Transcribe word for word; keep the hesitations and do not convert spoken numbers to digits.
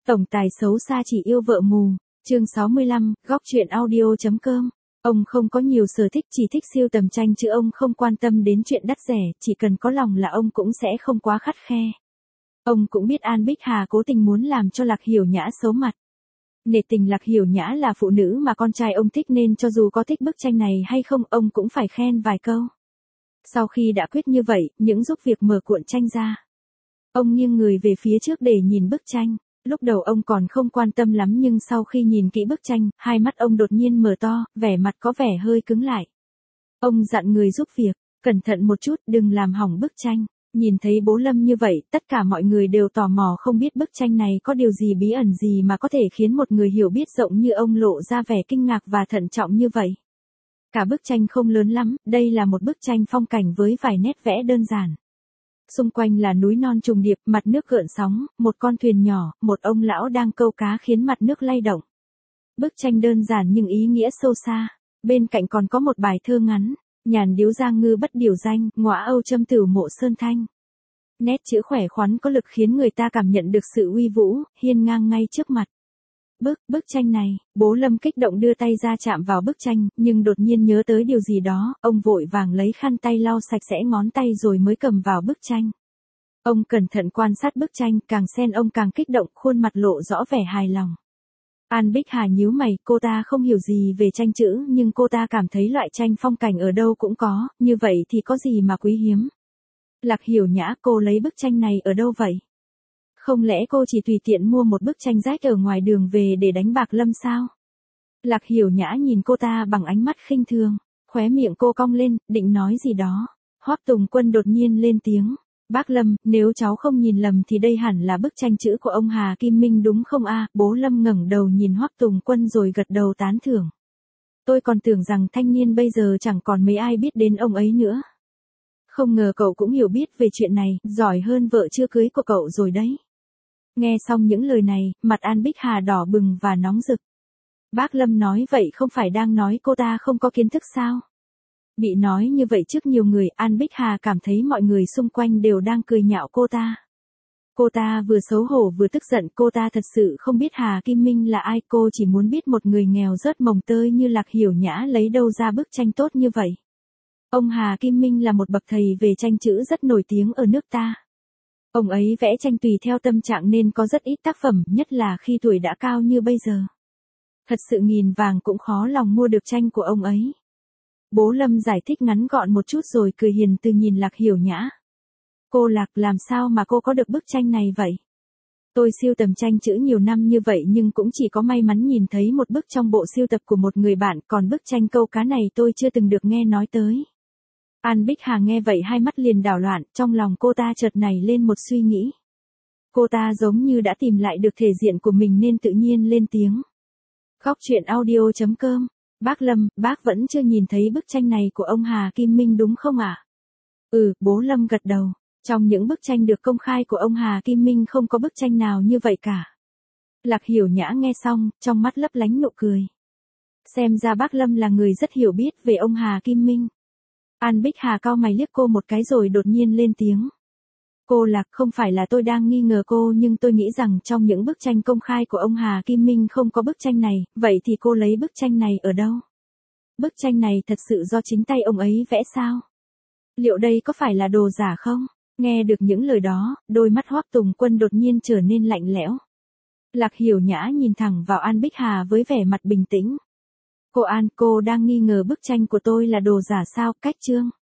Tổng tài xấu xa chỉ yêu vợ mù, chương sáu mươi lăm, góc truyện audio.com. Ông không có nhiều sở thích, chỉ thích siêu tầm tranh chứ ông không quan tâm đến chuyện đắt rẻ, chỉ cần có lòng là ông cũng sẽ không quá khắt khe. Ông cũng biết An Bích Hà cố tình muốn làm cho Lạc Hiểu Nhã xấu mặt. Nể tình Lạc Hiểu Nhã là phụ nữ mà con trai ông thích nên cho dù có thích bức tranh này hay không ông cũng phải khen vài câu. Sau khi đã quyết như vậy, những giúp việc mở cuộn tranh ra. Ông nghiêng người về phía trước để nhìn bức tranh. Lúc đầu ông còn không quan tâm lắm nhưng sau khi nhìn kỹ bức tranh, hai mắt ông đột nhiên mở to, vẻ mặt có vẻ hơi cứng lại. Ông dặn người giúp việc, cẩn thận một chút, đừng làm hỏng bức tranh. Nhìn thấy bố Lâm như vậy, tất cả mọi người đều tò mò không biết bức tranh này có điều gì bí ẩn gì mà có thể khiến một người hiểu biết rộng như ông lộ ra vẻ kinh ngạc và thận trọng như vậy. Cả bức tranh không lớn lắm, đây là một bức tranh phong cảnh với vài nét vẽ đơn giản. Xung quanh là núi non trùng điệp, mặt nước gợn sóng, một con thuyền nhỏ, một ông lão đang câu cá khiến mặt nước lay động. Bức tranh đơn giản nhưng ý nghĩa sâu xa. Bên cạnh còn có một bài thơ ngắn, nhàn điếu giang ngư bất điều danh, ngõa âu châm tửu mộ sơn thanh. Nét chữ khỏe khoắn có lực khiến người ta cảm nhận được sự uy vũ, hiên ngang ngay trước mặt. Bức, bức tranh này, bố Lâm kích động đưa tay ra chạm vào bức tranh, nhưng đột nhiên nhớ tới điều gì đó, ông vội vàng lấy khăn tay lau sạch sẽ ngón tay rồi mới cầm vào bức tranh. Ông cẩn thận quan sát bức tranh, càng xem ông càng kích động, khuôn mặt lộ rõ vẻ hài lòng. An Bích Hà nhíu mày, cô ta không hiểu gì về tranh chữ, nhưng cô ta cảm thấy loại tranh phong cảnh ở đâu cũng có, như vậy thì có gì mà quý hiếm. Lạc Hiểu Nhã, cô lấy bức tranh này ở đâu vậy? Không lẽ cô chỉ tùy tiện mua một bức tranh rách ở ngoài đường về để đánh bạc Lâm sao? Lạc Hiểu Nhã nhìn cô ta bằng ánh mắt khinh thường, khóe miệng cô cong lên, định nói gì đó. Hoắc Tùng Quân đột nhiên lên tiếng, bác Lâm, nếu cháu không nhìn lầm thì đây hẳn là bức tranh chữ của ông Hà Kim Minh đúng không a? À? Bố Lâm ngẩng đầu nhìn Hoắc Tùng Quân rồi gật đầu tán thưởng. Tôi còn tưởng rằng thanh niên bây giờ chẳng còn mấy ai biết đến ông ấy nữa. Không ngờ cậu cũng hiểu biết về chuyện này, giỏi hơn vợ chưa cưới của cậu rồi đấy. Nghe xong những lời này, mặt An Bích Hà đỏ bừng và nóng rực. Bác Lâm nói vậy không phải đang nói cô ta không có kiến thức sao? Bị nói như vậy trước nhiều người, An Bích Hà cảm thấy mọi người xung quanh đều đang cười nhạo cô ta. Cô ta vừa xấu hổ vừa tức giận, cô ta thật sự không biết Hà Kim Minh là ai, cô chỉ muốn biết một người nghèo rớt mồng tơi như Lạc Hiểu Nhã lấy đâu ra bức tranh tốt như vậy. Ông Hà Kim Minh là một bậc thầy về tranh chữ rất nổi tiếng ở nước ta. Ông ấy vẽ tranh tùy theo tâm trạng nên có rất ít tác phẩm, nhất là khi tuổi đã cao như bây giờ. Thật sự nghìn vàng cũng khó lòng mua được tranh của ông ấy. Bố Lâm giải thích ngắn gọn một chút rồi cười hiền từ nhìn Lạc Hiểu Nhã. Cô Lạc, làm sao mà cô có được bức tranh này vậy? Tôi sưu tầm tranh chữ nhiều năm như vậy nhưng cũng chỉ có may mắn nhìn thấy một bức trong bộ sưu tập của một người bạn, còn bức tranh câu cá này tôi chưa từng được nghe nói tới. An Bích Hà nghe vậy hai mắt liền đảo loạn, trong lòng cô ta chợt nảy lên một suy nghĩ. Cô ta giống như đã tìm lại được thể diện của mình nên tự nhiên lên tiếng. Góc truyện audio.com. Bác Lâm, bác vẫn chưa nhìn thấy bức tranh này của ông Hà Kim Minh đúng không ạ? À? Ừ, bố Lâm gật đầu. Trong những bức tranh được công khai của ông Hà Kim Minh không có bức tranh nào như vậy cả. Lạc Hiểu Nhã nghe xong, trong mắt lấp lánh nụ cười. Xem ra bác Lâm là người rất hiểu biết về ông Hà Kim Minh. An Bích Hà cau mày liếc cô một cái rồi đột nhiên lên tiếng. Cô Lạc, không phải là tôi đang nghi ngờ cô nhưng tôi nghĩ rằng trong những bức tranh công khai của ông Hà Kim Minh không có bức tranh này, vậy thì cô lấy bức tranh này ở đâu? Bức tranh này thật sự do chính tay ông ấy vẽ sao? Liệu đây có phải là đồ giả không? Nghe được những lời đó, đôi mắt Hoắc Tùng Quân đột nhiên trở nên lạnh lẽo. Lạc Hiểu Nhã nhìn thẳng vào An Bích Hà với vẻ mặt bình tĩnh. Cô An, cô đang nghi ngờ bức tranh của tôi là đồ giả sao? Cách chương.